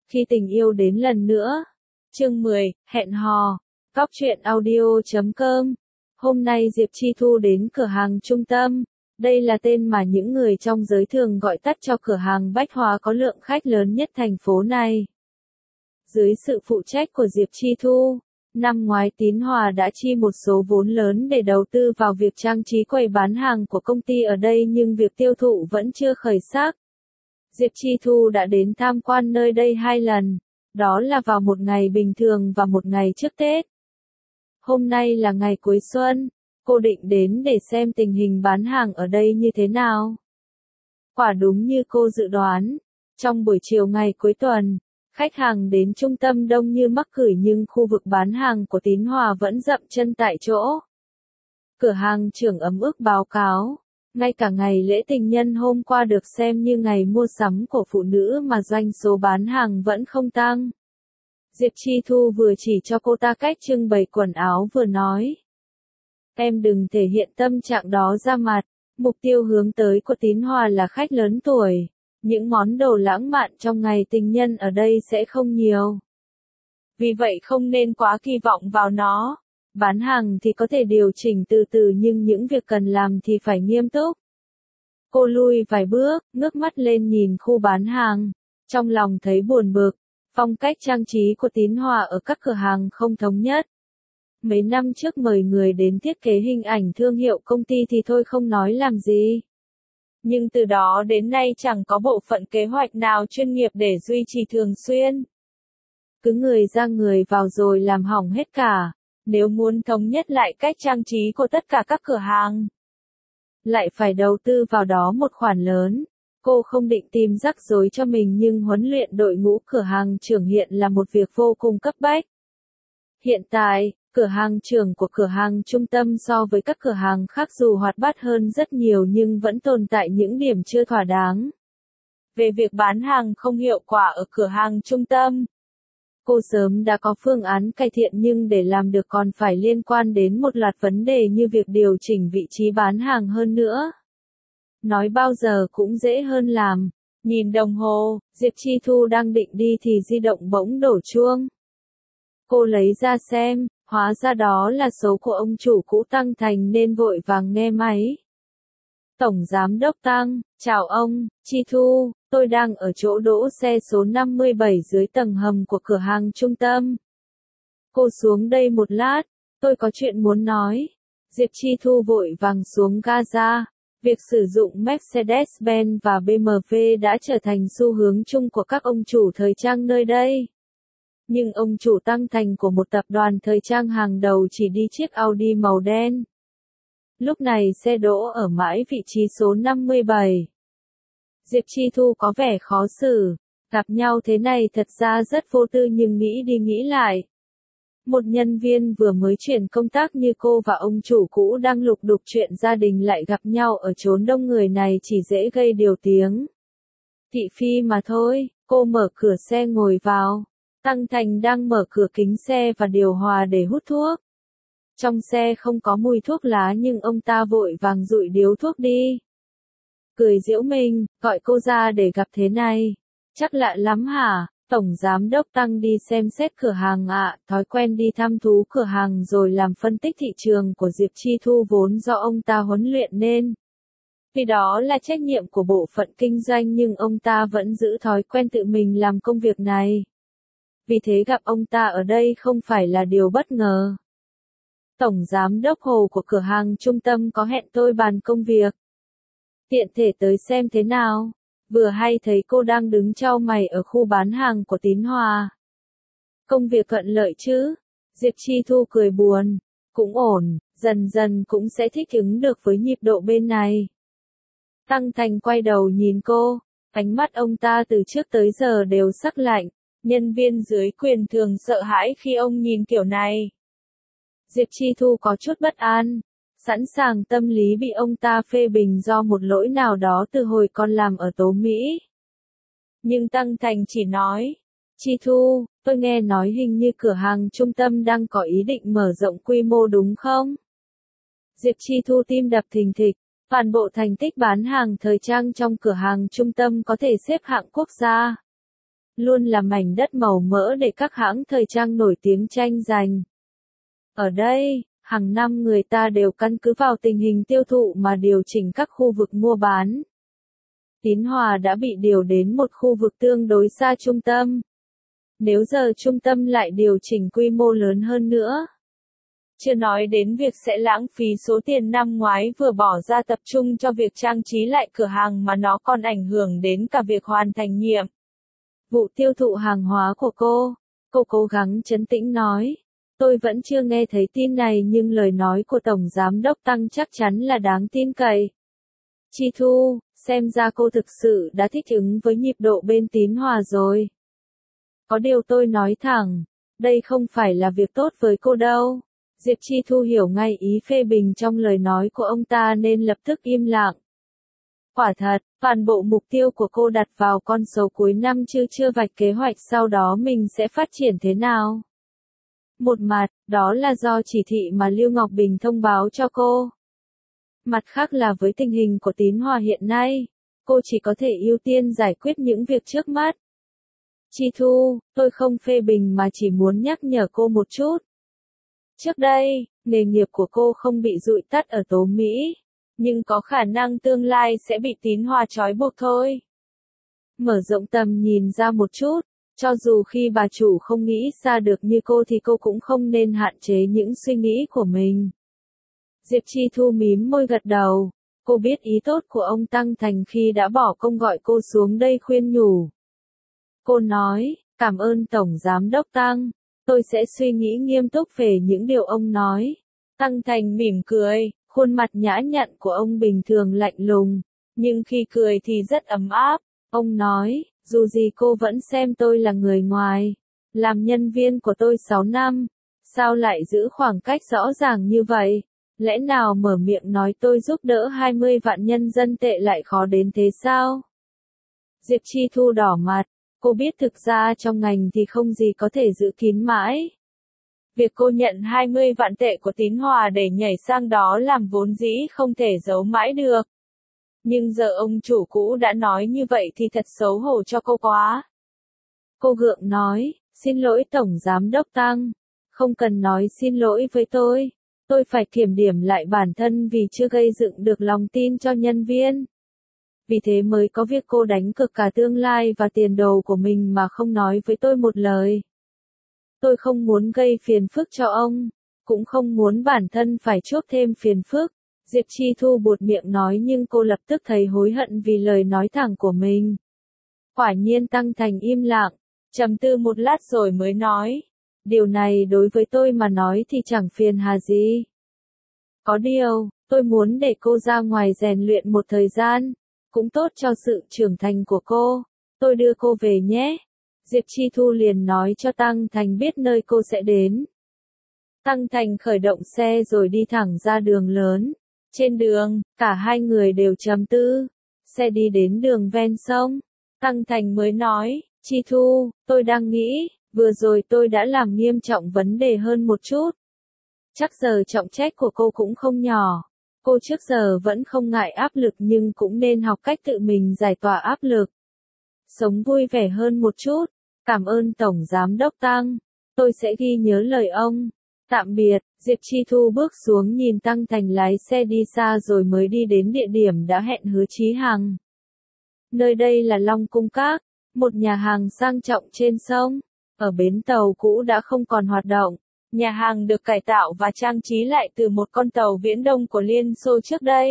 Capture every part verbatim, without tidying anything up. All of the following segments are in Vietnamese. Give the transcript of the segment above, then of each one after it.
Khi tình yêu đến lần nữa. Chương mười, hẹn hò. Cóc truyện audio chấm com. Hôm nay Diệp Chi Thu đến cửa hàng Trung Tâm. Đây là tên mà những người trong giới thường gọi tắt cho cửa hàng bách hóa có lượng khách lớn nhất thành phố này. Dưới sự phụ trách của Diệp Chi Thu, năm ngoái Tín Hòa đã chi một số vốn lớn để đầu tư vào việc trang trí quầy bán hàng của công ty ở đây, nhưng việc tiêu thụ vẫn chưa khởi sắc. Diệp Chi Thu đã đến tham quan nơi đây hai lần, đó là vào một ngày bình thường và một ngày trước Tết. Hôm nay là ngày cuối xuân, cô định đến để xem tình hình bán hàng ở đây như thế nào. Quả đúng như cô dự đoán, trong buổi chiều ngày cuối tuần, khách hàng đến trung tâm đông như mắc cửi, nhưng khu vực bán hàng của Tín Hòa vẫn dậm chân tại chỗ. Cửa hàng trưởng ấm ức báo cáo, ngay cả ngày lễ tình nhân hôm qua được xem như ngày mua sắm của phụ nữ mà doanh số bán hàng vẫn không tăng. Diệp Chi Thu vừa chỉ cho cô ta cách trưng bày quần áo vừa nói. Em đừng thể hiện tâm trạng đó ra mặt, mục tiêu hướng tới của Tín Hòa là khách lớn tuổi. Những món đồ lãng mạn trong ngày tình nhân ở đây sẽ không nhiều. Vì vậy không nên quá kỳ vọng vào nó. Bán hàng thì có thể điều chỉnh từ từ, nhưng những việc cần làm thì phải nghiêm túc. Cô lui vài bước, ngước mắt lên nhìn khu bán hàng. Trong lòng thấy buồn bực, phong cách trang trí của Tín Hòa ở các cửa hàng không thống nhất. Mấy năm trước mời người đến thiết kế hình ảnh thương hiệu công ty thì thôi không nói làm gì. Nhưng từ đó đến nay chẳng có bộ phận kế hoạch nào chuyên nghiệp để duy trì thường xuyên. Cứ người ra người vào rồi làm hỏng hết cả. Nếu muốn thống nhất lại cách trang trí của tất cả các cửa hàng, lại phải đầu tư vào đó một khoản lớn. Cô không định tìm rắc rối cho mình, nhưng huấn luyện đội ngũ cửa hàng trưởng hiện là một việc vô cùng cấp bách. Hiện tại, cửa hàng trưởng của cửa hàng Trung Tâm so với các cửa hàng khác dù hoạt bát hơn rất nhiều nhưng vẫn tồn tại những điểm chưa thỏa đáng. Về việc bán hàng không hiệu quả ở cửa hàng Trung Tâm, cô sớm đã có phương án cải thiện, nhưng để làm được còn phải liên quan đến một loạt vấn đề như việc điều chỉnh vị trí bán hàng hơn nữa. Nói bao giờ cũng dễ hơn làm. Nhìn đồng hồ, Diệp Chi Thu đang định đi thì di động bỗng đổ chuông. Cô lấy ra xem, hóa ra đó là số của ông chủ cũ Tăng Thành nên vội vàng nghe máy. Tổng Giám đốc Tăng, chào ông, Chi Thu, tôi đang ở chỗ đỗ xe số năm mươi bảy dưới tầng hầm của cửa hàng Trung Tâm. Cô xuống đây một lát, tôi có chuyện muốn nói. Diệp Chi Thu vội vàng xuống Gaza. Việc sử dụng Mercedes-Benz và bê em vê đã trở thành xu hướng chung của các ông chủ thời trang nơi đây. Nhưng ông chủ Tăng Thành của một tập đoàn thời trang hàng đầu chỉ đi chiếc Audi màu đen. Lúc này xe đỗ ở mãi vị trí số năm mươi bảy. Diệp Chi Thu có vẻ khó xử. Gặp nhau thế này thật ra rất vô tư, nhưng nghĩ đi nghĩ lại. Một nhân viên vừa mới chuyển công tác như cô và ông chủ cũ đang lục đục chuyện gia đình lại gặp nhau ở chốn đông người này chỉ dễ gây điều tiếng. Thị phi mà thôi. Cô mở cửa xe ngồi vào. Tăng Thành đang mở cửa kính xe và điều hòa để hút thuốc. Trong xe không có mùi thuốc lá, nhưng ông ta vội vàng dụi điếu thuốc đi. Cười giễu mình, gọi cô ra để gặp thế này. Chắc lạ lắm hả? Tổng Giám đốc Tăng đi xem xét cửa hàng ạ. À, thói quen đi thăm thú cửa hàng rồi làm phân tích thị trường của Diệp Chi Thu vốn do ông ta huấn luyện nên. Vì đó là trách nhiệm của bộ phận kinh doanh, nhưng ông ta vẫn giữ thói quen tự mình làm công việc này. Vì thế gặp ông ta ở đây không phải là điều bất ngờ. Tổng Giám đốc Hồ của cửa hàng Trung Tâm có hẹn tôi bàn công việc. Tiện thể tới xem thế nào. Vừa hay thấy cô đang đứng chau mày ở khu bán hàng của Tín Hòa. Công việc thuận lợi chứ? Diệp Chi Thu cười buồn. Cũng ổn, dần dần cũng sẽ thích ứng được với nhịp độ bên này. Tăng Thành quay đầu nhìn cô. Ánh mắt ông ta từ trước tới giờ đều sắc lạnh. Nhân viên dưới quyền thường sợ hãi khi ông nhìn kiểu này. Diệp Chi Thu có chút bất an. Sẵn sàng tâm lý bị ông ta phê bình do một lỗi nào đó từ hồi còn làm ở Tố Mỹ. Nhưng Tăng Thành chỉ nói, Chi Thu, tôi nghe nói hình như cửa hàng Trung Tâm đang có ý định mở rộng quy mô đúng không? Diệp Chi Thu tim đập thình thịch, toàn bộ thành tích bán hàng thời trang trong cửa hàng Trung Tâm có thể xếp hạng quốc gia. luôn là mảnh đất màu mỡ để các hãng thời trang nổi tiếng tranh giành. Ở đây, hàng năm người ta đều căn cứ vào tình hình tiêu thụ mà điều chỉnh các khu vực mua bán. Tín Hòa đã bị điều đến một khu vực tương đối xa trung tâm. Nếu giờ trung tâm lại điều chỉnh quy mô lớn hơn nữa. Chưa nói đến việc sẽ lãng phí số tiền năm ngoái vừa bỏ ra tập trung cho việc trang trí lại cửa hàng mà nó còn ảnh hưởng đến cả việc hoàn thành nhiệm vụ tiêu thụ hàng hóa của cô. Cô cố gắng trấn tĩnh nói. Tôi vẫn chưa nghe thấy tin này nhưng lời nói của Tổng Giám đốc Tăng chắc chắn là đáng tin cậy. Chi Thu, xem ra cô thực sự đã thích ứng với nhịp độ bên Tín Hòa rồi. Có điều tôi nói thẳng, đây không phải là việc tốt với cô đâu. Diệp Chi Thu hiểu ngay ý phê bình trong lời nói của ông ta nên lập tức im lặng. Quả thật, toàn bộ mục tiêu của cô đặt vào con số cuối năm chứ chưa vạch kế hoạch sau đó mình sẽ phát triển thế nào. Một mặt, đó là do chỉ thị mà Lưu Ngọc Bình thông báo cho cô. Mặt khác là với tình hình của Tín Hòa hiện nay, cô chỉ có thể ưu tiên giải quyết những việc trước mắt. Chi Thu, tôi không phê bình mà chỉ muốn nhắc nhở cô một chút. Trước đây, nghề nghiệp của cô không bị dụi tắt ở Tố Mỹ, nhưng có khả năng tương lai sẽ bị Tín Hòa trói buộc thôi. Mở rộng tầm nhìn ra một chút, cho dù khi bà chủ không nghĩ xa được như cô thì cô cũng không nên hạn chế những suy nghĩ của mình. Diệp Chi Thu mím môi gật đầu, cô biết ý tốt của ông Tăng Thành khi đã bỏ công gọi cô xuống đây khuyên nhủ. Cô nói, cảm ơn Tổng Giám đốc Tăng, tôi sẽ suy nghĩ nghiêm túc về những điều ông nói. Tăng Thành mỉm cười, khuôn mặt nhã nhặn của ông bình thường lạnh lùng, nhưng khi cười thì rất ấm áp. Ông nói, dù gì cô vẫn xem tôi là người ngoài, làm nhân viên của tôi sáu năm, sao lại giữ khoảng cách rõ ràng như vậy? Lẽ nào mở miệng nói tôi giúp đỡ hai mươi vạn nhân dân tệ lại khó đến thế sao? Diệp Chi Thu đỏ mặt, cô biết thực ra trong ngành thì không gì có thể giữ kín mãi. Việc cô nhận hai mươi vạn tệ của Tín Hòa để nhảy sang đó làm vốn dĩ không thể giấu mãi được. Nhưng giờ ông chủ cũ đã nói như vậy thì thật xấu hổ cho cô quá. Cô gượng nói, xin lỗi Tổng Giám đốc Tăng, không cần nói xin lỗi với tôi. Tôi phải kiểm điểm lại bản thân vì chưa gây dựng được lòng tin cho nhân viên. Vì thế mới có việc cô đánh cược cả tương lai và tiền đồ của mình mà không nói với tôi một lời. Tôi không muốn gây phiền phức cho ông, cũng không muốn bản thân phải chuốc thêm phiền phức. Diệp Chi Thu buột miệng nói nhưng cô lập tức thấy hối hận vì lời nói thẳng của mình. Quả nhiên Tăng Thành im lặng, trầm tư một lát rồi mới nói. Điều này đối với tôi mà nói thì chẳng phiền hà gì. Có điều, tôi muốn để cô ra ngoài rèn luyện một thời gian, cũng tốt cho sự trưởng thành của cô. Tôi đưa cô về nhé. Diệp Chi Thu liền nói cho Tăng Thành biết nơi cô sẽ đến. Tăng Thành khởi động xe rồi đi thẳng ra đường lớn. Trên đường, cả hai người đều trầm tư. Xe đi đến đường ven sông. Tăng Thành mới nói, Chi Thu, tôi đang nghĩ, vừa rồi tôi đã làm nghiêm trọng vấn đề hơn một chút. Chắc giờ trọng trách của cô cũng không nhỏ. Cô trước giờ vẫn không ngại áp lực nhưng cũng nên học cách tự mình giải tỏa áp lực. Sống vui vẻ hơn một chút. Cảm ơn Tổng Giám đốc Tăng. Tôi sẽ ghi nhớ lời ông. Tạm biệt, Diệp Chi Thu bước xuống nhìn Tăng Thành lái xe đi xa rồi mới đi đến địa điểm đã hẹn Hứa Chí Hằng. Nơi đây là Long Cung Các, một nhà hàng sang trọng trên sông. Ở bến tàu cũ đã không còn hoạt động. Nhà hàng được cải tạo và trang trí lại từ một con tàu Viễn Đông của Liên Xô trước đây.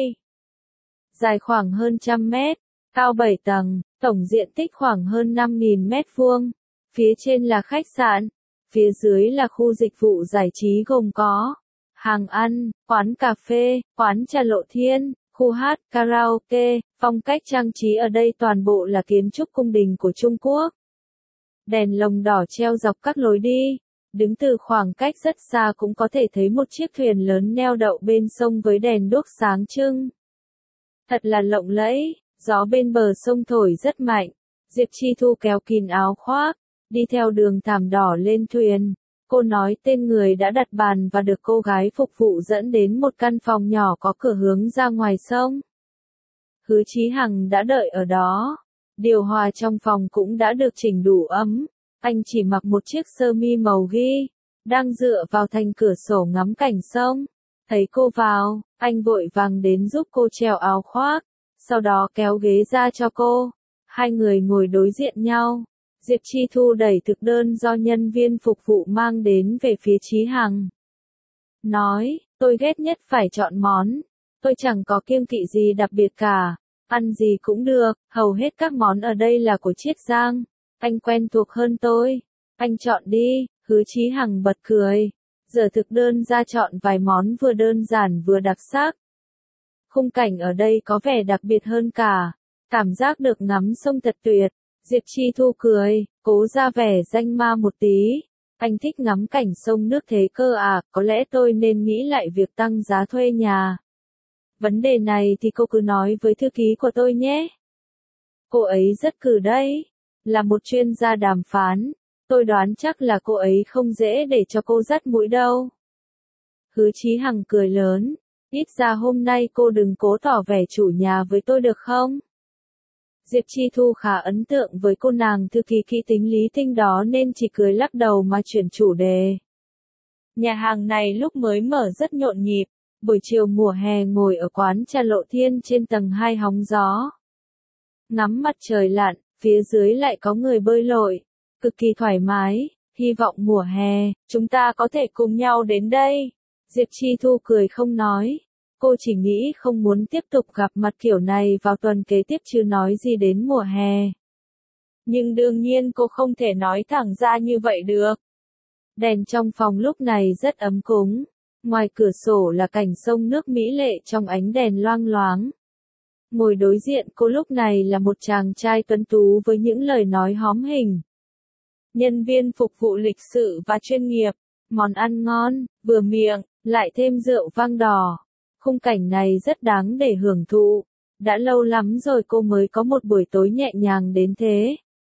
Dài khoảng hơn trăm mét, cao bảy tầng, tổng diện tích khoảng hơn năm nghìn mét vuông. Phía trên là khách sạn, phía dưới là khu dịch vụ giải trí gồm có hàng ăn, quán cà phê, quán trà Lộ Thiên, khu hát, karaoke. Phong cách trang trí ở đây toàn bộ là kiến trúc cung đình của Trung Quốc. Đèn lồng đỏ treo dọc các lối đi. Đứng từ khoảng cách rất xa cũng có thể thấy một chiếc thuyền lớn neo đậu bên sông với đèn đuốc sáng trưng. Thật là lộng lẫy, gió bên bờ sông thổi rất mạnh. Diệp Chi Thu kéo kín áo khoác, đi theo đường thảm đỏ lên thuyền. Cô nói tên người đã đặt bàn và được cô gái phục vụ dẫn đến một căn phòng nhỏ có cửa hướng ra ngoài sông. Hứa Chí Hằng đã đợi ở đó. Điều hòa trong phòng cũng đã được chỉnh đủ ấm. Anh chỉ mặc một chiếc sơ mi màu ghi, đang dựa vào thành cửa sổ ngắm cảnh sông. Thấy cô vào, anh vội vàng đến giúp cô treo áo khoác, sau đó kéo ghế ra cho cô. Hai người ngồi đối diện nhau. Diệp Chi Thu đẩy thực đơn do nhân viên phục vụ mang đến về phía Chí Hằng. Nói, tôi ghét nhất phải chọn món. Tôi chẳng có kiêng kỵ gì đặc biệt cả. Ăn gì cũng được, hầu hết các món ở đây là của Chiết Giang. Anh quen thuộc hơn tôi. Anh chọn đi, Hứa Chí Hằng bật cười. Giờ thực đơn ra chọn vài món vừa đơn giản vừa đặc sắc. Khung cảnh ở đây có vẻ đặc biệt hơn cả. Cảm giác được ngắm sông thật tuyệt. Diệp Chi Thu cười, cố ra vẻ danh ma một tí. Anh thích ngắm cảnh sông nước thế cơ à, có lẽ tôi nên nghĩ lại việc tăng giá thuê nhà. Vấn đề này thì cô cứ nói với thư ký của tôi nhé. Cô ấy rất cừ đấy, là một chuyên gia đàm phán. Tôi đoán chắc là cô ấy không dễ để cho cô dắt mũi đâu. Hứa Chí Hằng cười lớn, ít ra hôm nay cô đừng cố tỏ vẻ chủ nhà với tôi được không? Diệp Chi Thu khá ấn tượng với cô nàng thư ký kỹ tính lý tinh đó nên chỉ cười lắc đầu mà chuyển chủ đề. Nhà hàng này lúc mới mở rất nhộn nhịp, buổi chiều mùa hè ngồi ở quán trà Lộ Thiên trên tầng hai hóng gió. Ngắm mặt trời lặn, phía dưới lại có người bơi lội, cực kỳ thoải mái, hy vọng mùa hè, chúng ta có thể cùng nhau đến đây. Diệp Chi Thu cười không nói. Cô chỉ nghĩ không muốn tiếp tục gặp mặt kiểu này vào tuần kế tiếp chứ nói gì đến mùa hè. Nhưng đương nhiên cô không thể nói thẳng ra như vậy được. Đèn trong phòng lúc này rất ấm cúng. Ngoài cửa sổ là cảnh sông nước mỹ lệ trong ánh đèn loang loáng. Ngồi đối diện cô lúc này là một chàng trai tuấn tú với những lời nói hóm hình. Nhân viên phục vụ lịch sự và chuyên nghiệp. Món ăn ngon, vừa miệng, lại thêm rượu vang đỏ. Khung cảnh này rất đáng để hưởng thụ. Đã lâu lắm rồi cô mới có một buổi tối nhẹ nhàng đến thế.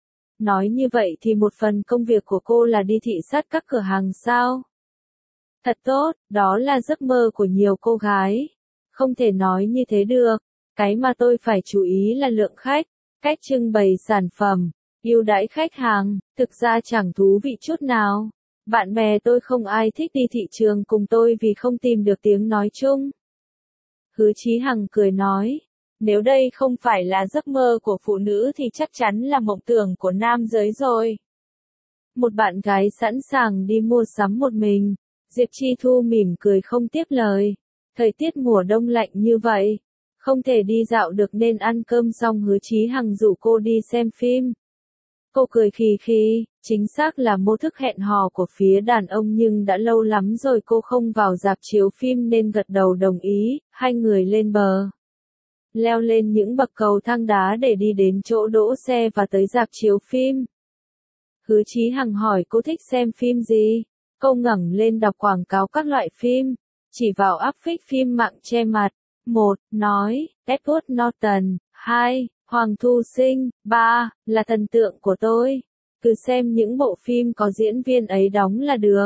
Nói như vậy thì một phần công việc của cô là đi thị sát các cửa hàng sao? Thật tốt, đó là giấc mơ của nhiều cô gái. Không thể nói như thế được. Cái mà tôi phải chú ý là lượng khách, cách trưng bày sản phẩm, ưu đãi khách hàng, thực ra chẳng thú vị chút nào. Bạn bè tôi không ai thích đi thị trường cùng tôi vì không tìm được tiếng nói chung. Hứa Chí Hằng cười nói, nếu đây không phải là giấc mơ của phụ nữ thì chắc chắn là mộng tưởng của nam giới rồi. Một bạn gái sẵn sàng đi mua sắm một mình, Diệp Chi Thu mỉm cười không tiếp lời. Thời tiết mùa đông lạnh như vậy, không thể đi dạo được nên ăn cơm xong Hứa Chí Hằng rủ cô đi xem phim. Cô cười khì khì, chính xác là mô thức hẹn hò của phía đàn ông nhưng đã lâu lắm rồi cô không vào rạp chiếu phim nên gật đầu đồng ý, hai người lên bờ. Leo lên những bậc cầu thang đá để đi đến chỗ đỗ xe và tới rạp chiếu phim. Hứa Chí Hằng hỏi cô thích xem phim gì, cô ngẩng lên đọc quảng cáo các loại phim, chỉ vào áp phích phim mạng che mặt. Một, nói, Edward Norton, hai, Hoàng Thu Sinh, ba, là thần tượng của tôi. Cứ xem những bộ phim có diễn viên ấy đóng là được.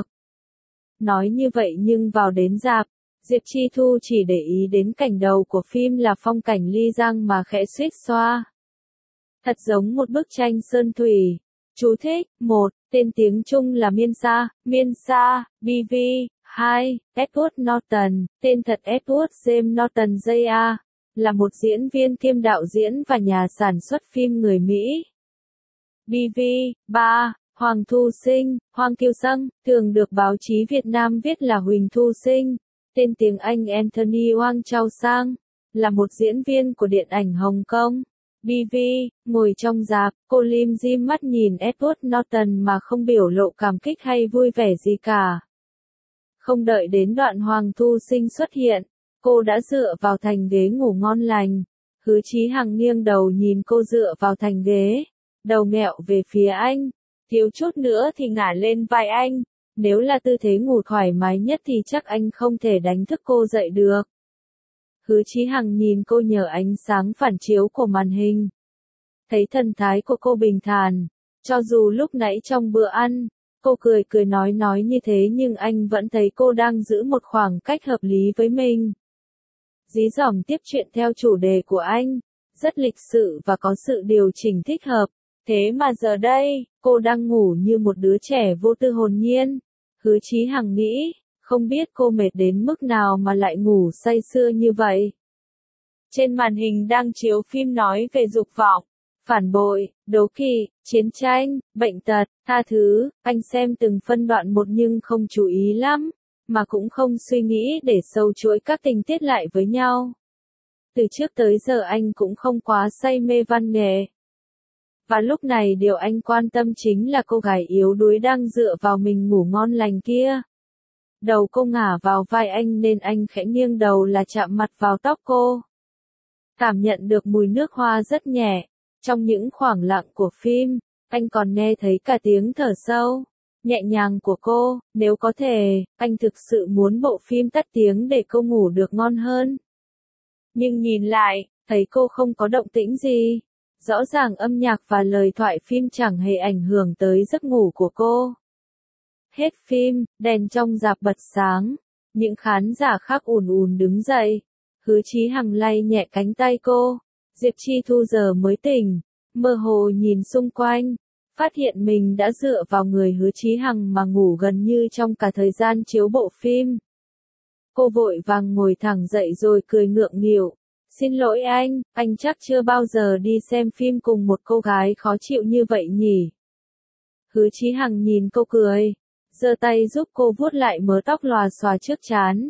Nói như vậy nhưng vào đến rạp, Diệp Chi Thu chỉ để ý đến cảnh đầu của phim là phong cảnh ly giang mà khẽ suýt xoa. Thật giống một bức tranh sơn thủy. Chú thích, một, tên tiếng Trung là Miên Sa, Miên Sa, bê vê, hai, Edward Norton, tên thật Edward James Norton Jr., là một diễn viên kiêm đạo diễn và nhà sản xuất phim người Mỹ. bê vê, ba, Hoàng Thu Sinh, Hoàng Kiều Sâm, thường được báo chí Việt Nam viết là Huỳnh Thu Sinh, tên tiếng Anh Anthony Wang Chao Sang, là một diễn viên của điện ảnh Hồng Kông. bê vê, ngồi trong rạp, cô lim dim mắt nhìn Edward Norton mà không biểu lộ cảm kích hay vui vẻ gì cả. Không đợi đến đoạn Hoàng Thu Sinh xuất hiện, cô đã dựa vào thành ghế ngủ ngon lành. Hứa Chí Hằng nghiêng đầu nhìn cô dựa vào thành ghế, đầu nghẹo về phía anh, thiếu chút nữa thì ngả lên vai anh. Nếu là tư thế ngủ thoải mái nhất thì chắc anh không thể đánh thức cô dậy được. Hứa Chí Hằng nhìn cô nhờ ánh sáng phản chiếu của màn hình. Thấy thần thái của cô bình thản, cho dù lúc nãy trong bữa ăn, cô cười cười nói nói như thế nhưng anh vẫn thấy cô đang giữ một khoảng cách hợp lý với mình. Dí dỏm tiếp chuyện theo chủ đề của anh, rất lịch sự và có sự điều chỉnh thích hợp. Thế mà giờ đây, cô đang ngủ như một đứa trẻ vô tư hồn nhiên. Hứa Chí Hằng nghĩ, không biết cô mệt đến mức nào mà lại ngủ say sưa như vậy. Trên màn hình đang chiếu phim nói về dục vọng, phản bội, đố kỵ, chiến tranh, bệnh tật, tha thứ. Anh xem từng phân đoạn một nhưng không chú ý lắm, mà cũng không suy nghĩ để sâu chuỗi các tình tiết lại với nhau. Từ trước tới giờ anh cũng không quá say mê văn nghệ. Và lúc này điều anh quan tâm chính là cô gái yếu đuối đang dựa vào mình ngủ ngon lành kia. Đầu cô ngả vào vai anh nên anh khẽ nghiêng đầu là chạm mặt vào tóc cô. Cảm nhận được mùi nước hoa rất nhẹ. Trong những khoảng lặng của phim, anh còn nghe thấy cả tiếng thở sâu, nhẹ nhàng của cô. Nếu có thể, anh thực sự muốn bộ phim tắt tiếng để cô ngủ được ngon hơn. Nhưng nhìn lại, thấy cô không có động tĩnh gì. Rõ ràng âm nhạc và lời thoại phim chẳng hề ảnh hưởng tới giấc ngủ của cô. Hết phim, đèn trong rạp bật sáng. Những khán giả khác ùn ùn đứng dậy. Hứa Chí Hằng lay nhẹ cánh tay cô. Diệp Chi Thu giờ mới tỉnh, mơ hồ nhìn xung quanh, phát hiện mình đã dựa vào người Hứa Chí Hằng mà ngủ gần như trong cả thời gian chiếu bộ phim. Cô vội vàng ngồi thẳng dậy rồi cười ngượng nghịu. Xin lỗi anh, anh chắc chưa bao giờ đi xem phim cùng một cô gái khó chịu như vậy nhỉ. Hứa Chí Hằng nhìn cô cười, giơ tay giúp cô vuốt lại mớ tóc lòa xòa trước trán.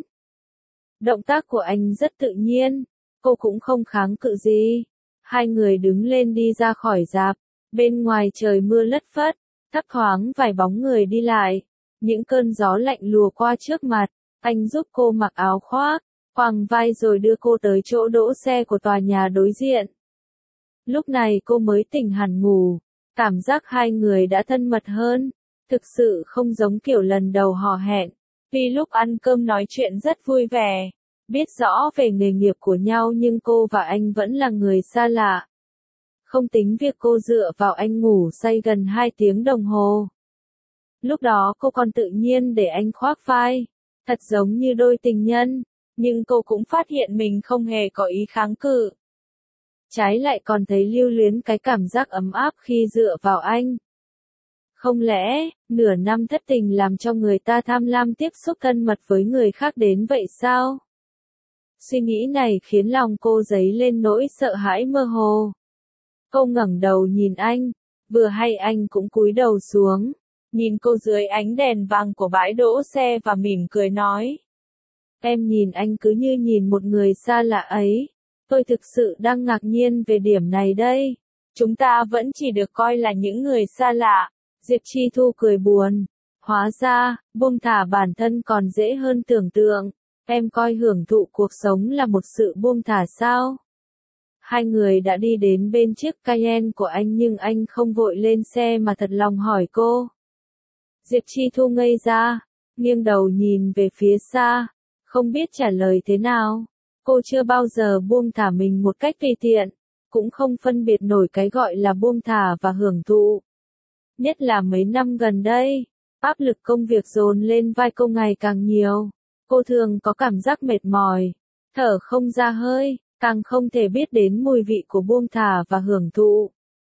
Động tác của anh rất tự nhiên, cô cũng không kháng cự gì. Hai người đứng lên đi ra khỏi rạp, bên ngoài trời mưa lất phất, thấp thoáng vài bóng người đi lại. Những cơn gió lạnh lùa qua trước mặt, anh giúp cô mặc áo khoác, quàng vai rồi đưa cô tới chỗ đỗ xe của tòa nhà đối diện. Lúc này cô mới tỉnh hẳn ngủ, cảm giác hai người đã thân mật hơn, thực sự không giống kiểu lần đầu hò hẹn. Vì lúc ăn cơm nói chuyện rất vui vẻ, biết rõ về nghề nghiệp của nhau nhưng cô và anh vẫn là người xa lạ. Không tính việc cô dựa vào anh ngủ say gần hai tiếng đồng hồ. Lúc đó cô còn tự nhiên để anh khoác vai, thật giống như đôi tình nhân, nhưng cô cũng phát hiện mình không hề có ý kháng cự. Trái lại còn thấy lưu luyến cái cảm giác ấm áp khi dựa vào anh. Không lẽ, nửa năm thất tình làm cho người ta tham lam tiếp xúc thân mật với người khác đến vậy sao? Suy nghĩ này khiến lòng cô dấy lên nỗi sợ hãi mơ hồ. Cô ngẩng đầu nhìn anh, vừa hay anh cũng cúi đầu xuống, nhìn cô dưới ánh đèn vàng của bãi đỗ xe và mỉm cười nói. Em nhìn anh cứ như nhìn một người xa lạ ấy. Tôi thực sự đang ngạc nhiên về điểm này đây. Chúng ta vẫn chỉ được coi là những người xa lạ. Diệp Chi Thu cười buồn. Hóa ra, buông thả bản thân còn dễ hơn tưởng tượng. Em coi hưởng thụ cuộc sống là một sự buông thả sao? Hai người đã đi đến bên chiếc Cayenne của anh nhưng anh không vội lên xe mà thật lòng hỏi cô. Diệp Chi Thu ngây ra, nghiêng đầu nhìn về phía xa, không biết trả lời thế nào. Cô chưa bao giờ buông thả mình một cách tùy tiện, cũng không phân biệt nổi cái gọi là buông thả và hưởng thụ. Nhất là mấy năm gần đây, áp lực công việc dồn lên vai cô ngày càng nhiều. Cô thường có cảm giác mệt mỏi, thở không ra hơi, càng không thể biết đến mùi vị của buông thả và hưởng thụ.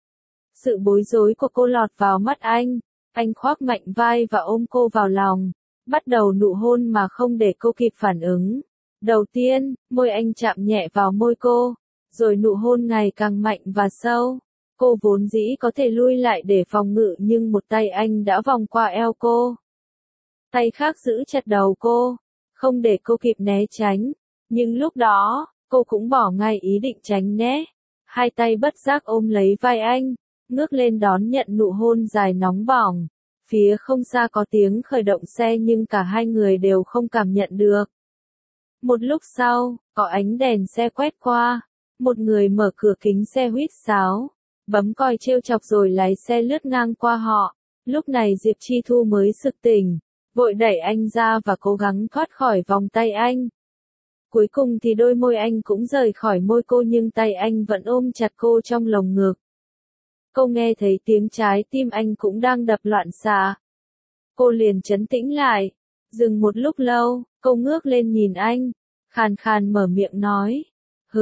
Sự bối rối của cô lọt vào mắt anh, anh khoác mạnh vai và ôm cô vào lòng, bắt đầu nụ hôn mà không để cô kịp phản ứng. Đầu tiên, môi anh chạm nhẹ vào môi cô, rồi nụ hôn ngày càng mạnh và sâu. Cô vốn dĩ có thể lui lại để phòng ngự nhưng một tay anh đã vòng qua eo cô. Tay khác giữ chặt đầu cô, không để cô kịp né tránh. Nhưng lúc đó, cô cũng bỏ ngay ý định tránh né. Hai tay bất giác ôm lấy vai anh, ngước lên đón nhận nụ hôn dài nóng bỏng. Phía không xa có tiếng khởi động xe nhưng cả hai người đều không cảm nhận được. Một lúc sau, có ánh đèn xe quét qua, một người mở cửa kính xe huýt sáo, bấm còi trêu chọc rồi lái xe lướt ngang qua họ. Lúc này Diệp Chi Thu mới sực tỉnh, vội đẩy anh ra và cố gắng thoát khỏi vòng tay anh. Cuối cùng thì đôi môi anh cũng rời khỏi môi cô nhưng tay anh vẫn ôm chặt cô trong lồng ngực. Cô nghe thấy tiếng trái tim anh cũng đang đập loạn xạ. Cô liền trấn tĩnh lại, dừng một lúc lâu, cô ngước lên nhìn anh, khàn khàn mở miệng nói. Hừm,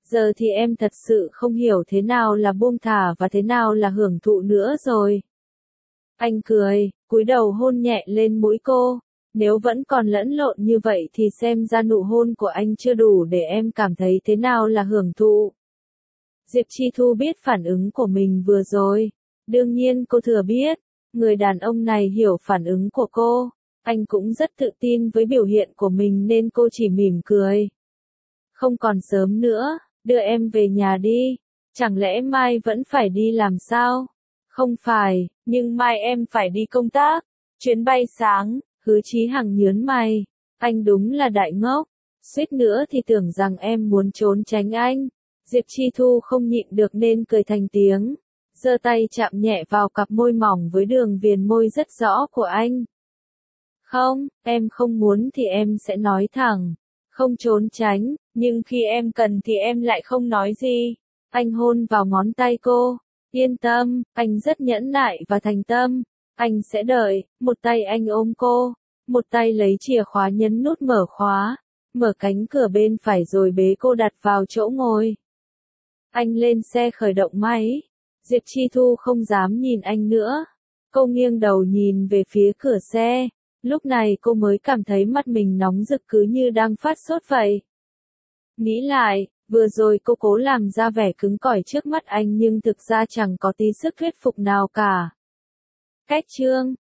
Giờ thì em thật sự không hiểu thế nào là buông thả và thế nào là hưởng thụ nữa rồi. Anh cười, cúi đầu hôn nhẹ lên mũi cô. Nếu vẫn còn lẫn lộn như vậy thì xem ra nụ hôn của anh chưa đủ để em cảm thấy thế nào là hưởng thụ. Diệp Chi Thu biết phản ứng của mình vừa rồi. Đương nhiên cô thừa biết, người đàn ông này hiểu phản ứng của cô. Anh cũng rất tự tin với biểu hiện của mình nên cô chỉ mỉm cười. Không còn sớm nữa, đưa em về nhà đi. Chẳng lẽ mai vẫn phải đi làm sao? Không phải, nhưng mai em phải đi công tác. Chuyến bay sáng, Hứa Chí Hằng nhớn mày. Anh đúng là đại ngốc. Suýt nữa thì tưởng rằng em muốn trốn tránh anh. Diệp Chi Thu không nhịn được nên cười thành tiếng. Giơ tay chạm nhẹ vào cặp môi mỏng với đường viền môi rất rõ của anh. Không, em không muốn thì em sẽ nói thẳng. Không trốn tránh, nhưng khi em cần thì em lại không nói gì. Anh hôn vào ngón tay cô. Yên tâm, anh rất nhẫn nại và thành tâm. Anh sẽ đợi. Một tay anh ôm cô. Một tay lấy chìa khóa nhấn nút mở khóa. Mở cánh cửa bên phải rồi bế cô đặt vào chỗ ngồi. Anh lên xe khởi động máy. Diệp Chi Thu không dám nhìn anh nữa. Cô nghiêng đầu nhìn về phía cửa xe. Lúc này cô mới cảm thấy mắt mình nóng rực cứ như đang phát sốt vậy. Nghĩ lại, vừa rồi cô cố làm ra vẻ cứng cỏi trước mắt anh nhưng thực ra chẳng có tí sức thuyết phục nào cả. Cách chương